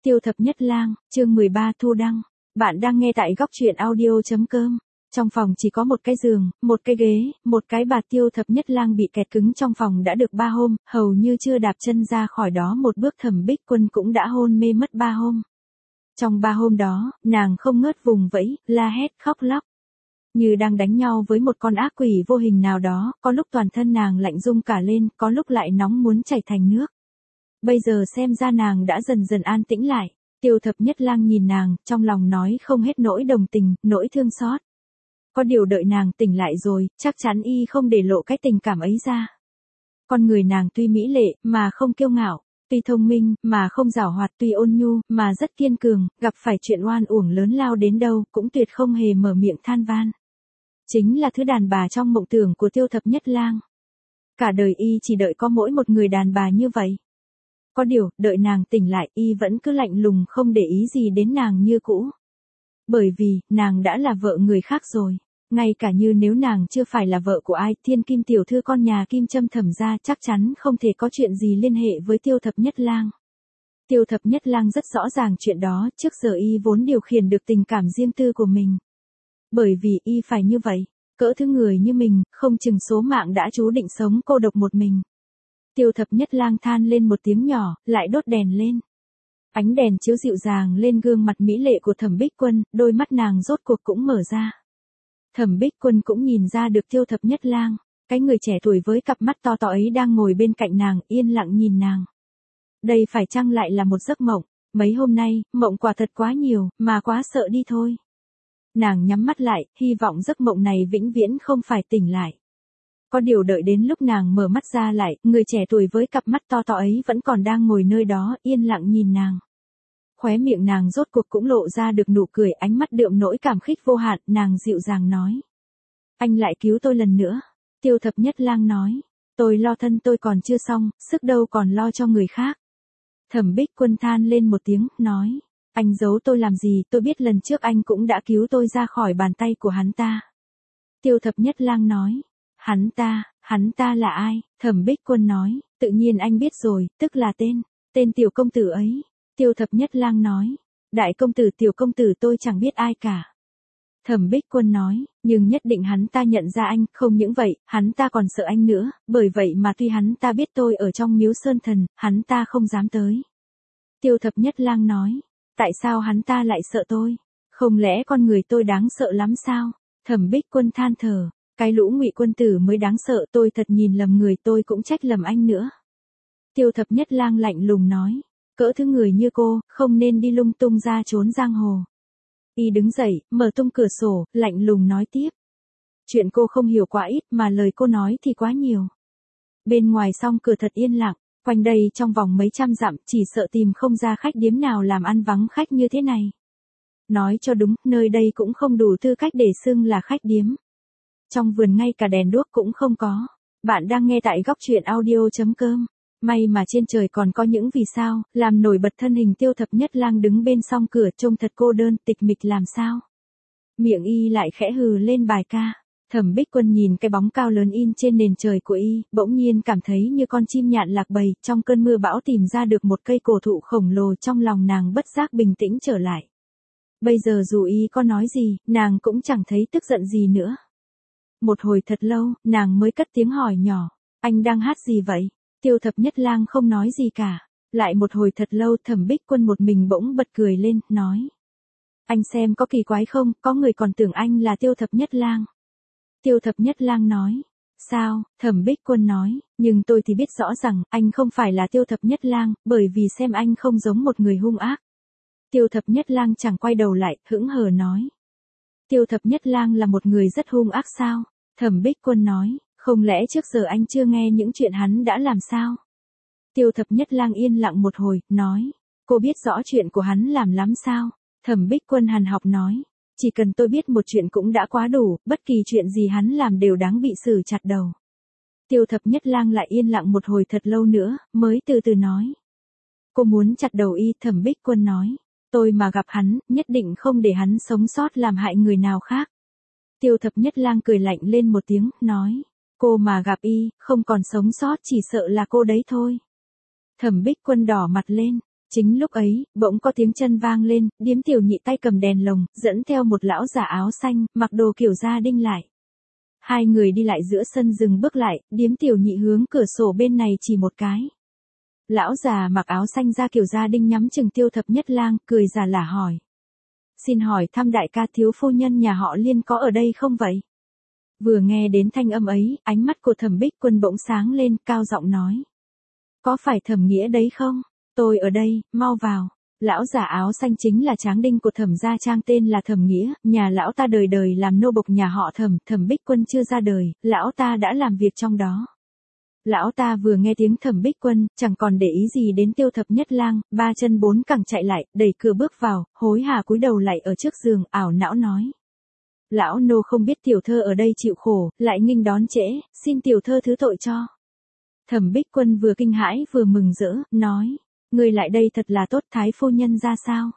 Tiêu Thập Nhất Lang, chương 13 thu đăng. Bạn đang nghe tại góc truyện audio.com. Trong phòng chỉ có một cái giường, một cái ghế, một cái bạt. Tiêu Thập Nhất Lang bị kẹt cứng trong phòng đã được 3 hôm, hầu như chưa đạp chân ra khỏi đó một bước. Thẩm Bích Quân cũng đã hôn mê mất 3 hôm. Trong 3 hôm đó, nàng không ngớt vùng vẫy, la hét, khóc lóc. Như đang đánh nhau với một con ác quỷ vô hình nào đó, có lúc toàn thân nàng lạnh rung cả lên, có lúc lại nóng muốn chảy thành nước. Bây giờ xem ra nàng đã dần dần an tĩnh lại. Tiêu Thập Nhất Lang nhìn nàng, trong lòng nói không hết nỗi đồng tình, nỗi thương xót. Có điều đợi nàng tỉnh lại rồi, chắc chắn y không để lộ cái tình cảm ấy ra. Con người nàng tuy mỹ lệ, mà không kiêu ngạo, tuy thông minh, mà không giảo hoạt, tuy ôn nhu, mà rất kiên cường, gặp phải chuyện oan uổng lớn lao đến đâu, cũng tuyệt không hề mở miệng than van. Chính là thứ đàn bà trong mộng tưởng của Tiêu Thập Nhất Lang. Cả đời y chỉ đợi có mỗi một người đàn bà như vậy. Có điều, đợi nàng tỉnh lại, y vẫn cứ lạnh lùng không để ý gì đến nàng như cũ. Bởi vì, nàng đã là vợ người khác rồi. Ngay cả như nếu nàng chưa phải là vợ của ai, Thiên Kim tiểu thư con nhà Kim Châm Thẩm gia chắc chắn không thể có chuyện gì liên hệ với Tiêu Thập Nhất Lang. Tiêu Thập Nhất Lang rất rõ ràng chuyện đó, trước giờ y vốn điều khiển được tình cảm riêng tư của mình. Bởi vì y phải như vậy, cỡ thứ người như mình, không chừng số mạng đã chú định sống cô độc một mình. Tiêu Thập Nhất Lang than lên một tiếng nhỏ, lại đốt đèn lên. Ánh đèn chiếu dịu dàng lên gương mặt mỹ lệ của Thẩm Bích Quân, đôi mắt nàng rốt cuộc cũng mở ra. Thẩm Bích Quân cũng nhìn ra được Tiêu Thập Nhất Lang, cái người trẻ tuổi với cặp mắt to to ấy đang ngồi bên cạnh nàng, yên lặng nhìn nàng. Đây phải chăng lại là một giấc mộng? Mấy hôm nay, mộng quả thật quá nhiều, mà quá sợ đi thôi. Nàng nhắm mắt lại, hy vọng giấc mộng này vĩnh viễn không phải tỉnh lại. Có điều đợi đến lúc nàng mở mắt ra lại, người trẻ tuổi với cặp mắt to to ấy vẫn còn đang ngồi nơi đó, yên lặng nhìn nàng. Khóe miệng nàng rốt cuộc cũng lộ ra được nụ cười, ánh mắt đượm nỗi cảm khích vô hạn, nàng dịu dàng nói. Anh lại cứu tôi lần nữa. Tiêu Thập Nhất Lang nói. Tôi lo thân tôi còn chưa xong, sức đâu còn lo cho người khác. Thẩm Bích Quân than lên một tiếng, nói. Anh giấu tôi làm gì, tôi biết lần trước anh cũng đã cứu tôi ra khỏi bàn tay của hắn ta. Tiêu Thập Nhất Lang nói. Hắn ta là ai? Thẩm Bích Quân nói, tự nhiên anh biết rồi, tức là tên tiểu công tử ấy. Tiêu Thập Nhất Lang nói, đại công tử tiểu công tử tôi chẳng biết ai cả. Thẩm Bích Quân nói, nhưng nhất định hắn ta nhận ra anh, không những vậy, hắn ta còn sợ anh nữa, bởi vậy mà tuy hắn ta biết tôi ở trong miếu sơn thần, hắn ta không dám tới. Tiêu Thập Nhất Lang nói, tại sao hắn ta lại sợ tôi? Không lẽ con người tôi đáng sợ lắm sao? Thẩm Bích Quân than thở. Cái lũ Ngụy quân tử mới đáng sợ, tôi thật nhìn lầm người, tôi cũng trách lầm anh nữa. Tiêu Thập Nhất Lang lạnh lùng nói, cỡ thứ người như cô, không nên đi lung tung ra trốn giang hồ. Y đứng dậy, mở tung cửa sổ, lạnh lùng nói tiếp. Chuyện cô không hiểu quá ít, mà lời cô nói thì quá nhiều. Bên ngoài song cửa thật yên lặng, quanh đây trong vòng mấy trăm dặm, chỉ sợ tìm không ra khách điếm nào làm ăn vắng khách như thế này. Nói cho đúng, nơi đây cũng không đủ tư cách để xưng là khách điếm. Trong vườn ngay cả đèn đuốc cũng không có. Bạn đang nghe tại góc truyện audio.com. May mà trên trời còn có những vì sao, làm nổi bật thân hình Tiêu Thập Nhất Lang đứng bên song cửa, trông thật cô đơn, tịch mịch làm sao. Miệng y lại khẽ hừ lên bài ca. Thẩm Bích Quân nhìn cái bóng cao lớn in trên nền trời của y, bỗng nhiên cảm thấy như con chim nhạn lạc bầy, trong cơn mưa bão tìm ra được một cây cổ thụ khổng lồ, trong lòng nàng bất giác bình tĩnh trở lại. Bây giờ dù y có nói gì, nàng cũng chẳng thấy tức giận gì nữa. Một hồi thật lâu, nàng mới cất tiếng hỏi nhỏ, anh đang hát gì vậy? Tiêu Thập Nhất Lang không nói gì cả. Lại một hồi thật lâu, Thẩm Bích Quân một mình bỗng bật cười lên, nói. Anh xem có kỳ quái không, có người còn tưởng anh là Tiêu Thập Nhất Lang. Tiêu Thập Nhất Lang nói. Sao? Thẩm Bích Quân nói, nhưng tôi thì biết rõ rằng, anh không phải là Tiêu Thập Nhất Lang, bởi vì xem anh không giống một người hung ác. Tiêu Thập Nhất Lang chẳng quay đầu lại, hững hờ nói. Tiêu Thập Nhất Lang là một người rất hung ác sao? Thẩm Bích Quân nói, không lẽ trước giờ anh chưa nghe những chuyện hắn đã làm sao? Tiêu Thập Nhất Lang yên lặng một hồi, nói, cô biết rõ chuyện của hắn làm lắm sao? Thẩm Bích Quân hằn học nói, chỉ cần tôi biết một chuyện cũng đã quá đủ, bất kỳ chuyện gì hắn làm đều đáng bị xử chặt đầu. Tiêu Thập Nhất Lang lại yên lặng một hồi thật lâu nữa, mới từ từ nói. Cô muốn chặt đầu y, Thẩm Bích Quân nói, tôi mà gặp hắn, nhất định không để hắn sống sót làm hại người nào khác. Tiêu Thập Nhất Lang cười lạnh lên một tiếng, nói, cô mà gặp y, không còn sống sót chỉ sợ là cô đấy thôi. Thẩm Bích Quân đỏ mặt lên, Chính lúc ấy, bỗng có tiếng chân vang lên, Điếm Tiểu Nhị tay cầm đèn lồng, dẫn theo một lão già áo xanh, mặc đồ kiểu gia đinh lại. Hai người đi lại giữa sân dừng bước lại, Điếm Tiểu Nhị hướng cửa sổ bên này chỉ một cái. Lão già mặc áo xanh da kiểu gia đinh nhắm chừng Tiêu Thập Nhất Lang, cười già lả hỏi. Xin hỏi thăm đại ca thiếu phu nhân nhà họ Liên có ở đây không vậy? Vừa nghe đến thanh âm ấy, ánh mắt của Thẩm Bích Quân bỗng sáng lên, cao giọng nói. Có phải Thẩm Nghĩa đấy không? Tôi ở đây, mau vào. Lão già áo xanh chính là tráng đinh của Thẩm gia Trang, tên là Thẩm Nghĩa, nhà lão ta đời đời làm nô bộc nhà họ Thẩm, Thẩm Bích Quân chưa ra đời, lão ta đã làm việc trong đó. Lão ta vừa nghe tiếng Thẩm Bích Quân, chẳng còn để ý gì đến Tiêu Thập Nhất Lang, ba chân bốn cẳng chạy lại, đẩy cửa bước vào, hối hả cúi đầu lại ở trước giường, ảo não nói. Lão nô không biết tiểu thơ ở đây chịu khổ, lại nghênh đón trễ, xin tiểu thơ thứ tội cho. Thẩm Bích Quân vừa kinh hãi vừa mừng rỡ, nói. Người lại đây thật là tốt, thái phu nhân ra sao?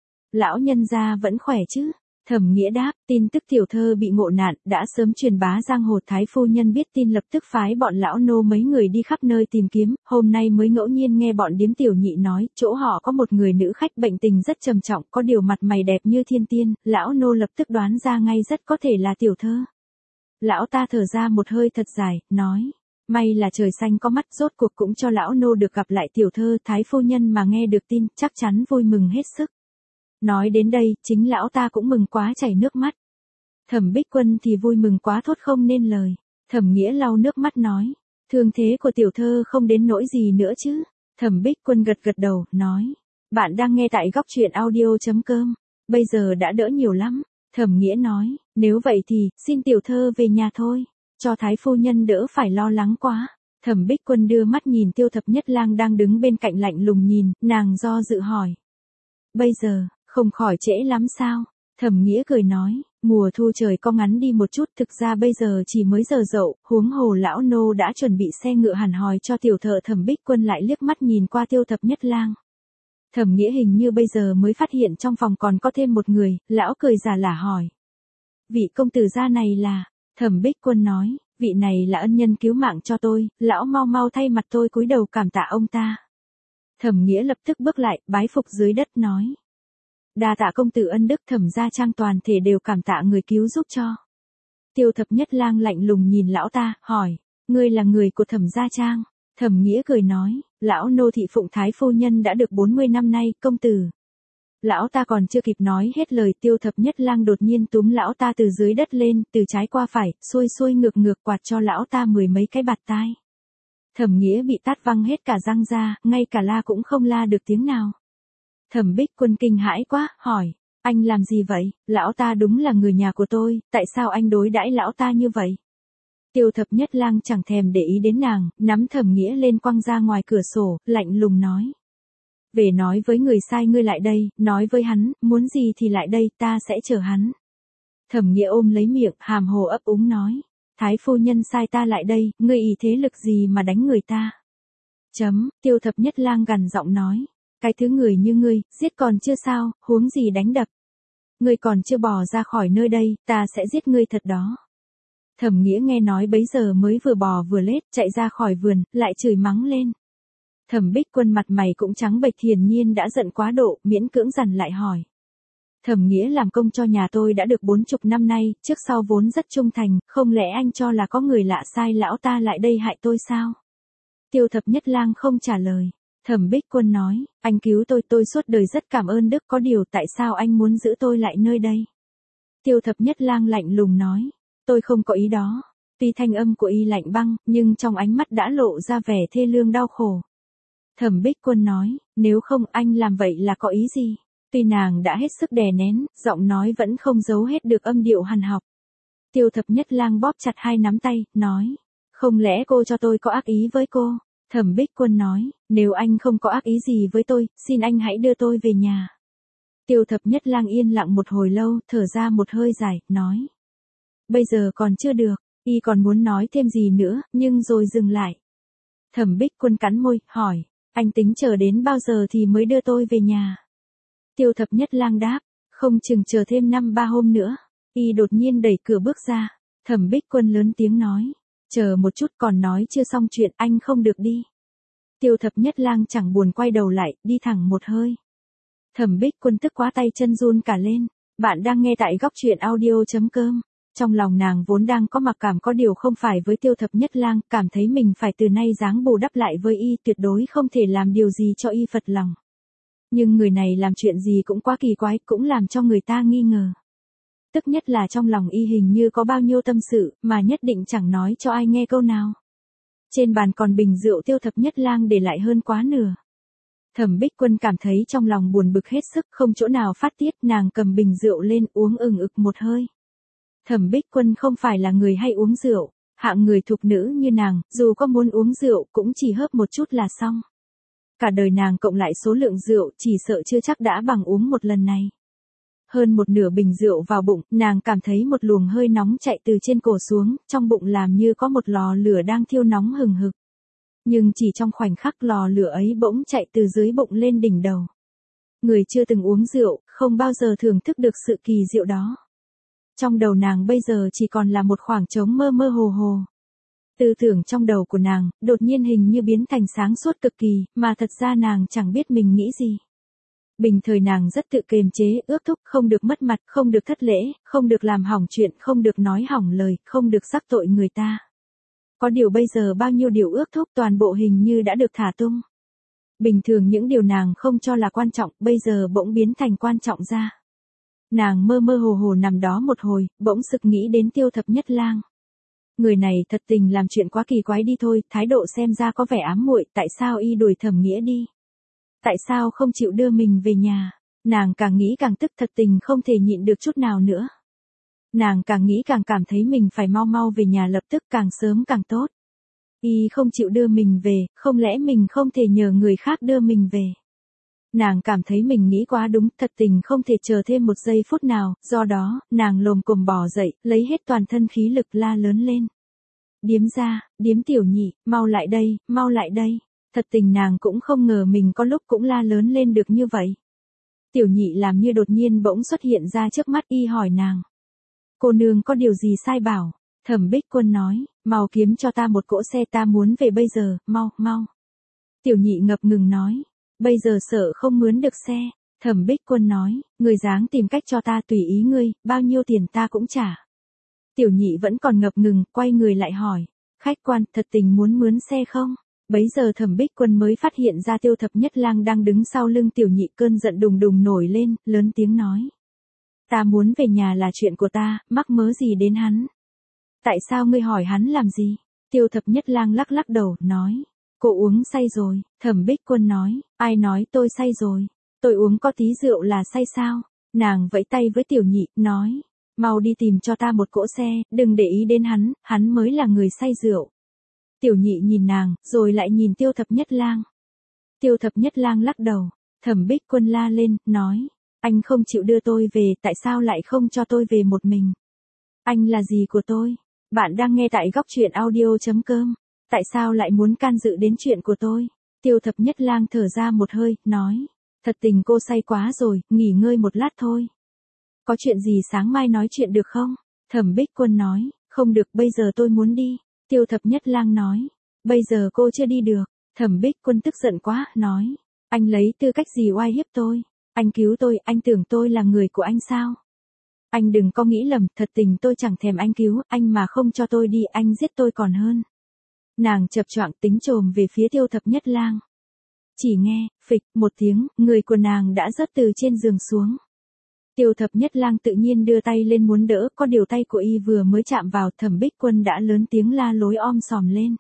Lão nhân gia vẫn khỏe chứ? Thẩm Nghĩa đáp, tin tức tiểu thơ bị ngộ nạn, đã sớm truyền bá giang hồ, thái phu nhân biết tin lập tức phái bọn lão nô mấy người đi khắp nơi tìm kiếm, hôm nay mới ngẫu nhiên nghe bọn Điếm Tiểu Nhị nói, chỗ họ có một người nữ khách bệnh tình rất trầm trọng, có điều mặt mày đẹp như thiên tiên, lão nô lập tức đoán ra ngay rất có thể là tiểu thơ. Lão ta thở ra một hơi thật dài, nói. May là trời xanh có mắt, rốt cuộc cũng cho lão nô được gặp lại tiểu thơ, thái phu nhân mà nghe được tin, chắc chắn vui mừng hết sức. Nói đến đây, chính lão ta cũng mừng quá chảy nước mắt. Thẩm Bích Quân thì vui mừng quá thốt không nên lời. Thẩm Nghĩa lau nước mắt nói, thương thế của tiểu thơ không đến nỗi gì nữa chứ? Thẩm Bích Quân gật gật đầu, nói, bạn đang nghe tại góc truyện audio.com, bây giờ đã đỡ nhiều lắm. Thẩm Nghĩa nói, nếu vậy thì, xin tiểu thơ về nhà thôi, cho thái phu nhân đỡ phải lo lắng quá. Thẩm Bích Quân đưa mắt nhìn Tiêu Thập Nhất Lang đang đứng bên cạnh lạnh lùng nhìn, nàng do dự hỏi. Bây giờ, không khỏi trễ lắm sao? Thẩm Nghĩa cười nói, mùa thu trời có ngắn đi một chút, thực ra bây giờ chỉ mới giờ dậu, huống hồ lão nô đã chuẩn bị xe ngựa hẳn hòi cho tiểu thợ. Thẩm Bích Quân lại liếc mắt nhìn qua Tiêu Thập Nhất Lang. Thẩm Nghĩa hình như bây giờ mới phát hiện trong phòng còn có thêm một người, lão cười già lả hỏi. Vị công tử gia này là? Thẩm Bích Quân nói, vị này là ân nhân cứu mạng cho tôi, lão mau mau thay mặt tôi cúi đầu cảm tạ ông ta. Thẩm Nghĩa lập tức bước lại, bái phục dưới đất nói. Đa tạ công tử ân đức. Thẩm gia Trang toàn thể đều cảm tạ người cứu giúp cho. Tiêu Thập Nhất Lang lạnh lùng nhìn lão ta, hỏi, ngươi là người của Thẩm gia Trang? Thẩm Nghĩa cười nói, lão nô thị phụng thái phu nhân đã được 40 năm nay, công tử. Lão ta còn chưa kịp nói hết lời, Tiêu Thập Nhất Lang đột nhiên túm lão ta từ dưới đất lên, từ trái qua phải, xuôi xuôi ngược ngược quạt cho lão ta 10 mấy cái bạt tai. Thẩm Nghĩa bị tát văng hết cả răng ra, ngay cả la cũng không la được tiếng nào. Thẩm Bích Quân kinh hãi quá, hỏi, anh làm gì vậy? Lão ta đúng là người nhà của tôi, tại sao anh đối đãi lão ta như vậy? Tiêu Thập Nhất Lang chẳng thèm để ý đến nàng, nắm Thẩm Nghĩa lên quăng ra ngoài cửa sổ, lạnh lùng nói. Về nói với người sai ngươi lại đây, nói với hắn, muốn gì thì lại đây, ta sẽ chờ hắn. Thẩm Nghĩa ôm lấy miệng, hàm hồ ấp úng nói. Thái phu nhân sai ta lại đây, ngươi ỷ thế lực gì mà đánh người ta? Tiêu Thập Nhất Lang gằn giọng nói. Cái thứ người như ngươi, giết còn chưa sao, huống gì đánh đập. Ngươi còn chưa bỏ ra khỏi nơi đây, ta sẽ giết ngươi thật đó. Thẩm Nghĩa nghe nói bấy giờ mới vừa bò vừa lết, chạy ra khỏi vườn, lại chửi mắng lên. Thẩm Bích Quân mặt mày cũng trắng bệch, hiển nhiên đã giận quá độ, miễn cưỡng dằn lại hỏi. Thẩm Nghĩa làm công cho nhà tôi đã được 40 năm nay, trước sau vốn rất trung thành, không lẽ anh cho là có người lạ sai lão ta lại đây hại tôi sao? Tiêu Thập Nhất Lang không trả lời. Thẩm Bích Quân nói, anh cứu tôi suốt đời rất cảm ơn đức, có điều tại sao anh muốn giữ tôi lại nơi đây? Tiêu Thập Nhất Lang lạnh lùng nói, tôi không có ý đó. Tuy thanh âm của y lạnh băng, nhưng trong ánh mắt đã lộ ra vẻ thê lương đau khổ. Thẩm Bích Quân nói, nếu không anh làm vậy là có ý gì? Tuy nàng đã hết sức đè nén, giọng nói vẫn không giấu hết được âm điệu hằn học. Tiêu Thập Nhất Lang bóp chặt hai nắm tay, nói, không lẽ cô cho tôi có ác ý với cô? Thẩm Bích Quân nói, nếu anh không có ác ý gì với tôi, xin anh hãy đưa tôi về nhà. Tiêu Thập Nhất Lang yên lặng một hồi lâu, thở ra một hơi dài, nói. Bây giờ còn chưa được, y còn muốn nói thêm gì nữa, nhưng rồi dừng lại. Thẩm Bích Quân cắn môi, hỏi, anh tính chờ đến bao giờ thì mới đưa tôi về nhà? Tiêu Thập Nhất Lang đáp, không chừng chờ thêm 5-3 hôm nữa. Y đột nhiên đẩy cửa bước ra. Thẩm Bích Quân lớn tiếng nói, chờ một chút, còn nói chưa xong chuyện, anh không được đi. Tiêu Thập Nhất Lang chẳng buồn quay đầu lại, đi thẳng một hơi. Thẩm Bích Quân tức quá tay chân run cả lên. Bạn đang nghe tại góc truyện audio.com. Trong lòng nàng vốn đang có mặc cảm có điều không phải với Tiêu Thập Nhất Lang, cảm thấy mình phải từ nay dáng bù đắp lại với y, tuyệt đối không thể làm điều gì cho y phật lòng. Nhưng người này làm chuyện gì cũng quá kỳ quái, cũng làm cho người ta nghi ngờ. Tức nhất là trong lòng y hình như có bao nhiêu tâm sự, mà nhất định chẳng nói cho ai nghe câu nào. Trên bàn còn bình rượu Tiêu Thập Nhất Lang để lại hơn quá nửa. Thẩm Bích Quân cảm thấy trong lòng buồn bực hết sức, không chỗ nào phát tiết, nàng cầm bình rượu lên uống ực một hơi. Thẩm Bích Quân không phải là người hay uống rượu, hạng người thục nữ như nàng, dù có muốn uống rượu cũng chỉ hớp một chút là xong. Cả đời nàng cộng lại số lượng rượu chỉ sợ chưa chắc đã bằng uống một lần này. Hơn một nửa bình rượu vào bụng, nàng cảm thấy một luồng hơi nóng chạy từ trên cổ xuống, trong bụng làm như có một lò lửa đang thiêu nóng hừng hực. Nhưng chỉ trong khoảnh khắc lò lửa ấy bỗng chạy từ dưới bụng lên đỉnh đầu. Người chưa từng uống rượu, không bao giờ thưởng thức được sự kỳ diệu đó. Trong đầu nàng bây giờ chỉ còn là một khoảng trống mơ mơ hồ hồ. Tư tưởng trong đầu của nàng, đột nhiên hình như biến thành sáng suốt cực kỳ, mà thật ra nàng chẳng biết mình nghĩ gì. Bình thời nàng rất tự kiềm chế, ước thúc, không được mất mặt, không được thất lễ, không được làm hỏng chuyện, không được nói hỏng lời, không được sắc tội người ta. Có điều bây giờ bao nhiêu điều ước thúc toàn bộ hình như đã được thả tung. Bình thường những điều nàng không cho là quan trọng, bây giờ bỗng biến thành quan trọng ra. Nàng mơ mơ hồ hồ nằm đó một hồi, bỗng sực nghĩ đến Tiêu Thập Nhất Lang. Người này thật tình làm chuyện quá kỳ quái đi thôi, thái độ xem ra có vẻ ám muội, tại sao y đuổi Thẩm Nghĩa đi? Tại sao không chịu đưa mình về nhà? Nàng càng nghĩ càng tức, thật tình không thể nhịn được chút nào nữa. Nàng càng nghĩ càng cảm thấy mình phải mau mau về nhà lập tức, càng sớm càng tốt. Y không chịu đưa mình về, không lẽ mình không thể nhờ người khác đưa mình về? Nàng cảm thấy mình nghĩ quá đúng, thật tình không thể chờ thêm một giây phút nào, do đó, nàng lồm cồm bò dậy, lấy hết toàn thân khí lực la lớn lên. Điếm gia, Điếm tiểu nhị, mau lại đây, mau lại đây. Thật tình nàng cũng không ngờ mình có lúc cũng la lớn lên được như vậy. Tiểu nhị làm như đột nhiên bỗng xuất hiện ra trước mắt y hỏi nàng. Cô nương có điều gì sai bảo? Thẩm Bích Quân nói, mau kiếm cho ta một cỗ xe, ta muốn về bây giờ, mau, mau. Tiểu nhị ngập ngừng nói, bây giờ sợ không mướn được xe. Thẩm Bích Quân nói, người dáng tìm cách cho ta tùy ý ngươi, bao nhiêu tiền ta cũng trả. Tiểu nhị vẫn còn ngập ngừng, quay người lại hỏi, khách quan thật tình muốn mướn xe không? Bấy giờ Thẩm Bích Quân mới phát hiện ra Tiêu Thập Nhất Lang đang đứng sau lưng tiểu nhị, cơn giận đùng đùng nổi lên, lớn tiếng nói. Ta muốn về nhà là chuyện của ta, mắc mớ gì đến hắn? Tại sao ngươi hỏi hắn làm gì? Tiêu Thập Nhất Lang lắc lắc đầu, nói. Cô uống say rồi. Thẩm Bích Quân nói, ai nói tôi say rồi? Tôi uống có tí rượu là say sao? Nàng vẫy tay với tiểu nhị, nói. Mau đi tìm cho ta một cỗ xe, đừng để ý đến hắn mới là người say rượu. Tiểu nhị nhìn nàng, rồi lại nhìn Tiêu Thập Nhất Lang. Tiêu Thập Nhất Lang lắc đầu. Thẩm Bích Quân la lên, nói. Anh không chịu đưa tôi về, tại sao lại không cho tôi về một mình? Anh là gì của tôi? Bạn đang nghe tại góc truyện audio.com. Tại sao lại muốn can dự đến chuyện của tôi? Tiêu Thập Nhất Lang thở ra một hơi, nói. Thật tình cô say quá rồi, nghỉ ngơi một lát thôi. Có chuyện gì sáng mai nói chuyện được không? Thẩm Bích Quân nói, không được, bây giờ tôi muốn đi. Tiêu Thập Nhất Lang nói, bây giờ cô chưa đi được. Thẩm Bích Quân tức giận quá, nói. Anh lấy tư cách gì oai hiếp tôi? Anh cứu tôi, anh tưởng tôi là người của anh sao? Anh đừng có nghĩ lầm, thật tình tôi chẳng thèm anh cứu, anh mà không cho tôi đi, anh giết tôi còn hơn. Nàng chập choạng tính chồm về phía Tiêu Thập Nhất Lang. Chỉ nghe, phịch, một tiếng, người của nàng đã rớt từ trên giường xuống. Tiêu Thập Nhất Lang tự nhiên đưa tay lên muốn đỡ, có điều tay của y vừa mới chạm vào, Thẩm Bích Quân đã lớn tiếng la lối om sòm lên.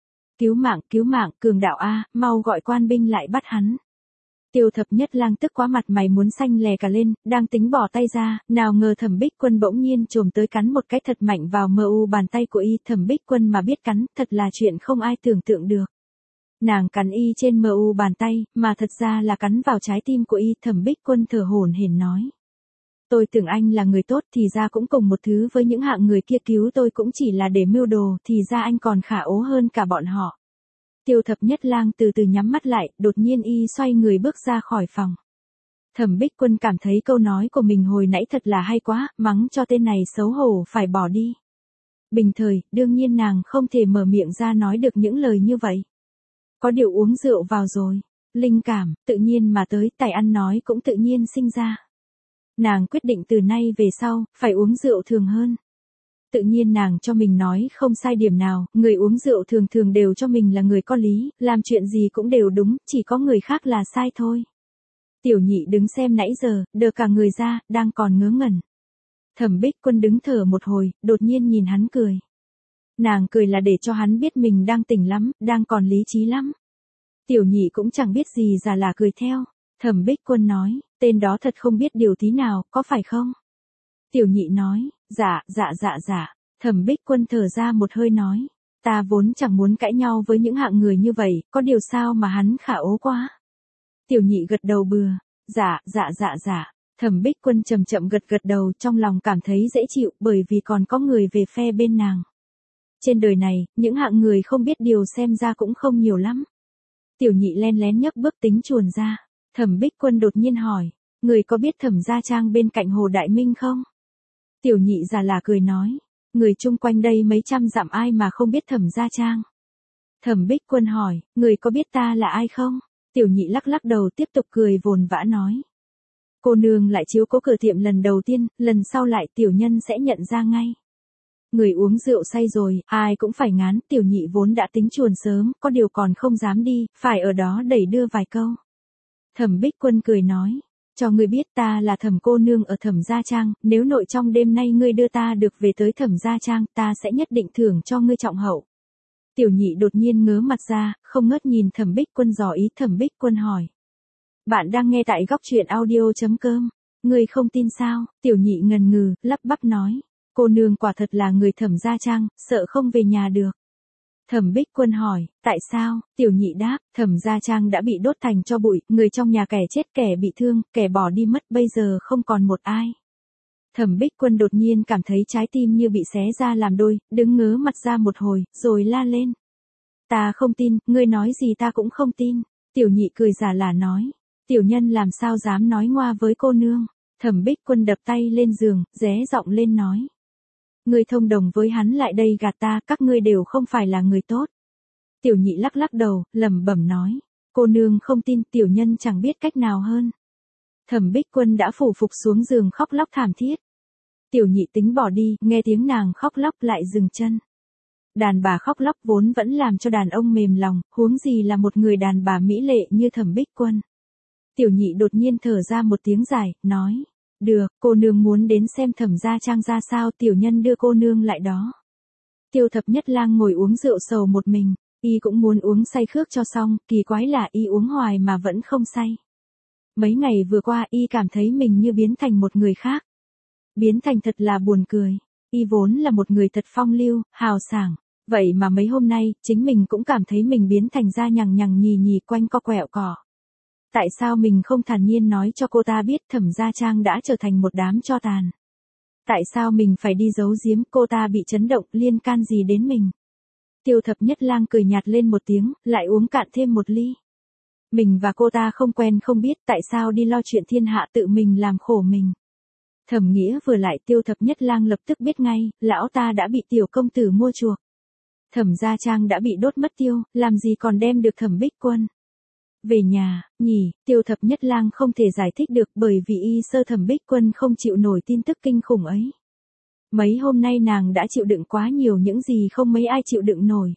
Cứu mạng, cường đạo a, mau gọi quan binh lại bắt hắn. Tiêu Thập Nhất Lang tức quá, mặt mày muốn xanh lè cả lên, đang tính bỏ tay ra, nào ngờ Thẩm Bích Quân bỗng nhiên chồm tới cắn một cái thật mạnh vào bàn tay của y. Thẩm Bích Quân mà biết cắn, thật là chuyện không ai tưởng tượng được. Nàng cắn y trên bàn tay, mà thật ra là cắn vào trái tim của y. Thẩm Bích Quân thở hổn hển nói. Tôi tưởng anh là người tốt, thì ra cũng cùng một thứ với những hạng người kia, cứu tôi cũng chỉ là để mưu đồ, thì ra anh còn khả ố hơn cả bọn họ. Tiêu Thập Nhất Lang từ từ nhắm mắt lại, đột nhiên y xoay người bước ra khỏi phòng. Thẩm Bích Quân cảm thấy câu nói của mình hồi nãy thật là hay quá, mắng cho tên này xấu hổ phải bỏ đi. Bình thời, đương nhiên nàng không thể mở miệng ra nói được những lời như vậy. Có điều uống rượu vào rồi. Linh cảm, tự nhiên mà tới, tài ăn nói cũng tự nhiên sinh ra. Nàng quyết định từ nay về sau, phải uống rượu thường hơn. Tự nhiên nàng cho mình nói không sai điểm nào, người uống rượu thường thường đều cho mình là người có lý, làm chuyện gì cũng đều đúng, chỉ có người khác là sai thôi. Tiểu Nhị đứng xem nãy giờ, đờ cả người ra, đang còn ngớ ngẩn. Thẩm Bích Quân đứng thở một hồi, đột nhiên nhìn hắn cười. Nàng cười là để cho hắn biết mình đang tỉnh lắm, đang còn lý trí lắm. Tiểu Nhị cũng chẳng biết gì già là cười theo. Thẩm Bích Quân nói, tên đó thật không biết điều tí nào, có phải không? Tiểu Nhị nói, dạ. Thẩm Bích Quân thở ra một hơi nói, ta vốn chẳng muốn cãi nhau với những hạng người như vậy, có điều sao mà hắn khả ố quá. Tiểu Nhị gật đầu bừa, dạ. Thẩm Bích Quân chậm chậm gật đầu, trong lòng cảm thấy dễ chịu bởi vì còn có người về phe bên nàng. Trên đời này, những hạng người không biết điều xem ra cũng không nhiều lắm. Tiểu Nhị len lén nhấc bước tính chuồn ra. Thẩm Bích Quân đột nhiên hỏi, người có biết Thẩm gia trang bên cạnh Hồ Đại Minh không? Tiểu Nhị già là cười nói, người chung quanh đây mấy trăm dặm ai mà không biết Thẩm gia trang. Thẩm Bích Quân hỏi, người có biết ta là ai không? Tiểu Nhị lắc đầu tiếp tục cười vồn vã nói. Cô nương lại chiếu cố cửa tiệm lần đầu tiên, lần sau lại tiểu nhân sẽ nhận ra ngay. Người uống rượu say rồi, ai cũng phải ngán, Tiểu Nhị vốn đã tính chuồn sớm, có điều còn không dám đi, phải ở đó đẩy đưa vài câu. Thẩm Bích Quân cười nói, cho ngươi biết ta là Thẩm cô nương ở Thẩm gia trang, nếu nội trong đêm nay ngươi đưa ta được về tới Thẩm gia trang, ta sẽ nhất định thưởng cho ngươi trọng hậu. Tiểu Nhị đột nhiên ngớ mặt ra, không ngớt nhìn Thẩm Bích Quân dò ý. Thẩm Bích Quân hỏi, bạn đang nghe tại góc truyện audio.com, ngươi không tin sao? Tiểu Nhị ngần ngừ, lắp bắp nói, cô nương quả thật là người Thẩm gia trang, sợ không về nhà được. Thẩm Bích Quân hỏi, tại sao? Tiểu Nhị đáp, Thẩm gia trang đã bị đốt thành tro bụi, người trong nhà kẻ chết kẻ bị thương, kẻ bỏ đi mất, bây giờ không còn một ai. Thẩm Bích Quân đột nhiên cảm thấy trái tim như bị xé ra làm đôi, đứng ngớ mặt ra một hồi, rồi la lên. Ta không tin, ngươi nói gì ta cũng không tin. Tiểu Nhị cười giả lả nói, tiểu nhân làm sao dám nói ngoa với cô nương. Thẩm Bích Quân đập tay lên giường, ré giọng lên nói. Ngươi thông đồng với hắn lại đây gạt ta, các ngươi đều không phải là người tốt. Tiểu Nhị lắc đầu, lẩm bẩm nói, cô nương không tin, tiểu nhân chẳng biết cách nào hơn. Thẩm Bích Quân đã phủ phục xuống giường khóc lóc thảm thiết. Tiểu Nhị tính bỏ đi, nghe tiếng nàng khóc lóc lại dừng chân. Đàn bà khóc lóc vốn vẫn làm cho đàn ông mềm lòng, huống gì là một người đàn bà mỹ lệ như Thẩm Bích Quân. Tiểu Nhị đột nhiên thở ra một tiếng dài, nói, được, cô nương muốn đến xem Thẩm gia trang ra sao, tiểu nhân đưa cô nương lại đó. Tiêu Thập Nhất Lang ngồi uống rượu sầu một mình, y cũng muốn uống say khước cho xong, kỳ quái là y uống hoài mà vẫn không say. Mấy ngày vừa qua y cảm thấy mình như biến thành một người khác. Biến thành thật là buồn cười, y vốn là một người thật phong lưu, hào sảng, vậy mà mấy hôm nay, chính mình cũng cảm thấy mình biến thành ra nhằng nhằng nhì nhì quanh co quẹo cỏ. Tại sao mình không thản nhiên nói cho cô ta biết Thẩm gia trang đã trở thành một đám tro tàn? Tại sao mình phải đi giấu giếm, cô ta bị chấn động, liên can gì đến mình? Tiêu Thập Nhất Lang cười nhạt lên một tiếng, lại uống cạn thêm một ly. Mình và cô ta không quen không biết, tại sao đi lo chuyện thiên hạ tự mình làm khổ mình. Thẩm Nghĩa vừa lại, Tiêu Thập Nhất Lang lập tức biết ngay, lão ta đã bị tiểu công tử mua chuộc. Thẩm gia trang đã bị đốt mất tiêu, làm gì còn đem được Thẩm Bích Quân. Về nhà, nhỉ, Tiêu Thập Nhất Lang không thể giải thích được bởi vì y sơ Thẩm Bích Quân không chịu nổi tin tức kinh khủng ấy. Mấy hôm nay nàng đã chịu đựng quá nhiều những gì không mấy ai chịu đựng nổi.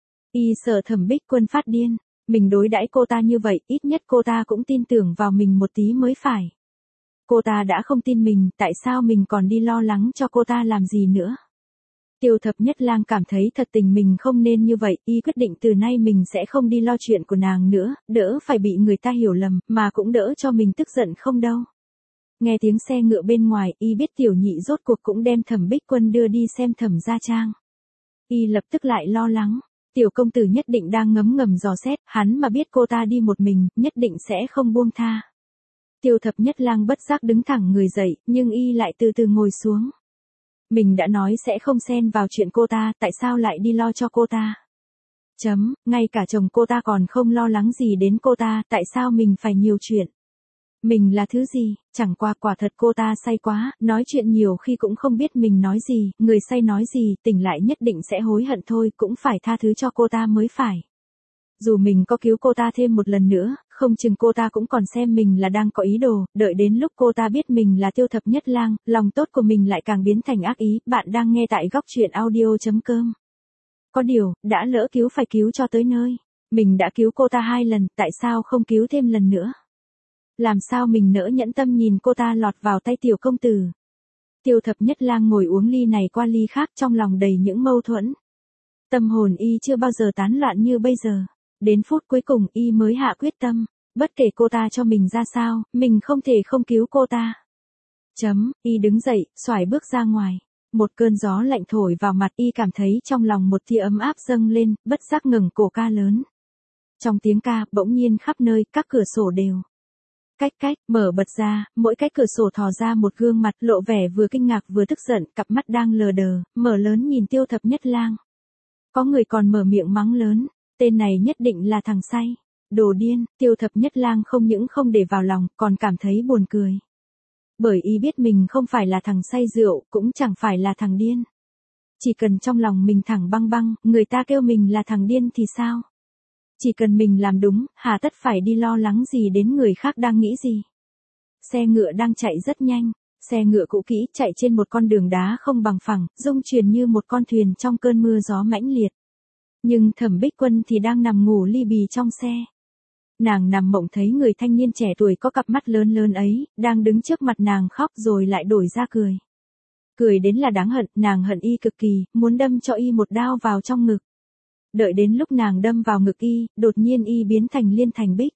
Y sợ Thẩm Bích Quân phát điên, mình đối đãi cô ta như vậy, ít nhất cô ta cũng tin tưởng vào mình một tí mới phải. Cô ta đã không tin mình, tại sao mình còn đi lo lắng cho cô ta làm gì nữa? Tiêu Thập Nhất Lang cảm thấy thật tình mình không nên như vậy, y quyết định từ nay mình sẽ không đi lo chuyện của nàng nữa, đỡ phải bị người ta hiểu lầm, mà cũng đỡ cho mình tức giận không đâu. Nghe tiếng xe ngựa bên ngoài, y biết Tiểu Nhị rốt cuộc cũng đem Thẩm Bích Quân đưa đi xem Thẩm gia trang. Y lập tức lại lo lắng, tiểu công tử nhất định đang ngấm ngầm dò xét, hắn mà biết cô ta đi một mình, nhất định sẽ không buông tha. Tiêu Thập Nhất Lang bất giác đứng thẳng người dậy, nhưng y lại từ từ ngồi xuống. Mình đã nói sẽ không xen vào chuyện cô ta, tại sao lại đi lo cho cô ta? Ngay cả chồng cô ta còn không lo lắng gì đến cô ta, tại sao mình phải nhiều chuyện? Mình là thứ gì? Chẳng qua quả thật cô ta say quá, nói chuyện nhiều khi cũng không biết mình nói gì, người say nói gì, tỉnh lại nhất định sẽ hối hận thôi, cũng phải tha thứ cho cô ta mới phải. Dù mình có cứu cô ta thêm một lần nữa, không chừng cô ta cũng còn xem mình là đang có ý đồ, đợi đến lúc cô ta biết mình là Tiêu Thập Nhất Lang, lòng tốt của mình lại càng biến thành ác ý. Bạn đang nghe tại góc truyện audio.com. Có điều, đã lỡ cứu phải cứu cho tới nơi. Mình đã cứu cô ta 2 lần, tại sao không cứu thêm lần nữa? Làm sao mình nỡ nhẫn tâm nhìn cô ta lọt vào tay tiểu công tử? Tiêu Thập Nhất Lang ngồi uống ly này qua ly khác, trong lòng đầy những mâu thuẫn. Tâm hồn y chưa bao giờ tán loạn như bây giờ. Đến phút cuối cùng y mới hạ quyết tâm, bất kể cô ta cho mình ra sao, mình không thể không cứu cô ta. Y đứng dậy, xoải bước ra ngoài. Một cơn gió lạnh thổi vào mặt, y cảm thấy trong lòng một tia ấm áp dâng lên, bất giác ngẩng cổ ca lớn. Trong tiếng ca, bỗng nhiên khắp nơi, các cửa sổ đều cách mở bật ra, mỗi cái cửa sổ thò ra một gương mặt lộ vẻ vừa kinh ngạc vừa tức giận, cặp mắt đang lờ đờ, mở lớn nhìn Tiêu Thập Nhất Lang. Có người còn mở miệng mắng lớn, tên này nhất định là thằng say. Đồ điên. Tiêu Thập Nhất Lang không những không để vào lòng, còn cảm thấy buồn cười. Bởi y biết mình không phải là thằng say rượu, cũng chẳng phải là thằng điên. Chỉ cần trong lòng mình thẳng băng băng, người ta kêu mình là thằng điên thì sao? Chỉ cần mình làm đúng, hà tất phải đi lo lắng gì đến người khác đang nghĩ gì. Xe ngựa đang chạy rất nhanh. Xe ngựa cũ kỹ chạy trên một con đường đá không bằng phẳng, rung chuyển như một con thuyền trong cơn mưa gió mãnh liệt. Nhưng Thẩm Bích Quân thì đang nằm ngủ li bì trong xe. Nàng nằm mộng thấy người thanh niên trẻ tuổi có cặp mắt lớn lớn ấy, đang đứng trước mặt nàng khóc rồi lại đổi ra cười. Cười đến là đáng hận, nàng hận y cực kỳ, muốn đâm cho y một đao vào trong ngực. Đợi đến lúc nàng đâm vào ngực y, đột nhiên y biến thành Liên Thành Bích.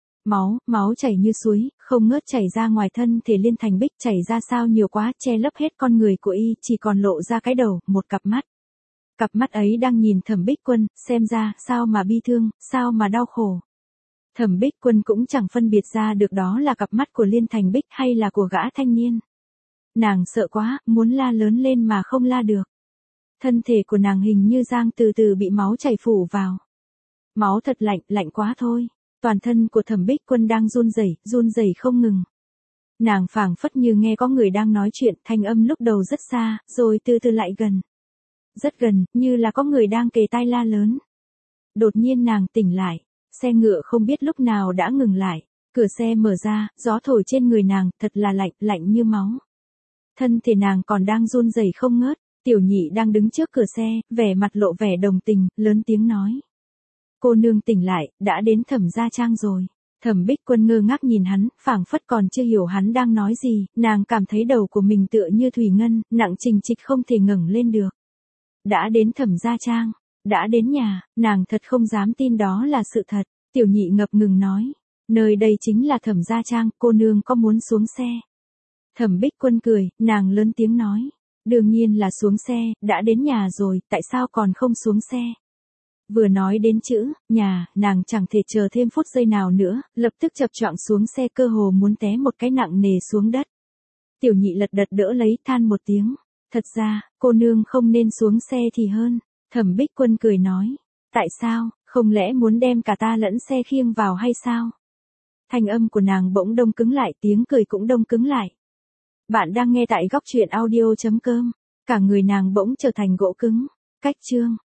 Máu chảy như suối, không ngớt chảy ra ngoài thân thể Liên Thành Bích, chảy ra sao nhiều quá, che lấp hết con người của y, chỉ còn lộ ra cái đầu, một cặp mắt. Cặp mắt ấy đang nhìn Thẩm Bích Quân, xem ra, sao mà bi thương, sao mà đau khổ. Thẩm Bích Quân cũng chẳng phân biệt ra được đó là cặp mắt của Liên Thành Bích hay là của gã thanh niên. Nàng sợ quá, muốn la lớn lên mà không la được. Thân thể của nàng hình như giang từ từ bị máu chảy phủ vào. Máu thật lạnh, lạnh quá thôi. Toàn thân của Thẩm Bích Quân đang run rẩy không ngừng. Nàng phảng phất như nghe có người đang nói chuyện, thanh âm lúc đầu rất xa, rồi từ từ lại gần. Rất gần, như là có người đang kề tai la lớn. Đột nhiên nàng tỉnh lại. Xe ngựa không biết lúc nào đã ngừng lại. Cửa xe mở ra, gió thổi trên người nàng, thật là lạnh, lạnh như máu. Thân thể nàng còn đang run rẩy không ngớt. Tiểu Nhị đang đứng trước cửa xe, vẻ mặt lộ vẻ đồng tình, lớn tiếng nói. Cô nương tỉnh lại, đã đến Thẩm gia trang rồi. Thẩm Bích Quân ngơ ngác nhìn hắn, phảng phất còn chưa hiểu hắn đang nói gì, nàng cảm thấy đầu của mình tựa như thủy ngân, nặng trịch trịch không thể ngẩng lên được. Đã đến Thẩm gia trang, đã đến nhà, nàng thật không dám tin đó là sự thật. Tiểu Nhị ngập ngừng nói, nơi đây chính là Thẩm gia trang, cô nương có muốn xuống xe? Thẩm Bích Quân cười, nàng lớn tiếng nói, đương nhiên là xuống xe, đã đến nhà rồi, tại sao còn không xuống xe? Vừa nói đến chữ, nhà, nàng chẳng thể chờ thêm phút giây nào nữa, lập tức chập choạng xuống xe, cơ hồ muốn té một cái nặng nề xuống đất. Tiểu Nhị lật đật đỡ lấy, than một tiếng. Thật ra, cô nương không nên xuống xe thì hơn. Thẩm Bích Quân cười nói. Tại sao, không lẽ muốn đem cả ta lẫn xe khiêng vào hay sao? Thanh âm của nàng bỗng đông cứng lại, tiếng cười cũng đông cứng lại. Bạn đang nghe tại góc truyện audio.com. Cả người nàng bỗng trở thành gỗ cứng. Cách chương.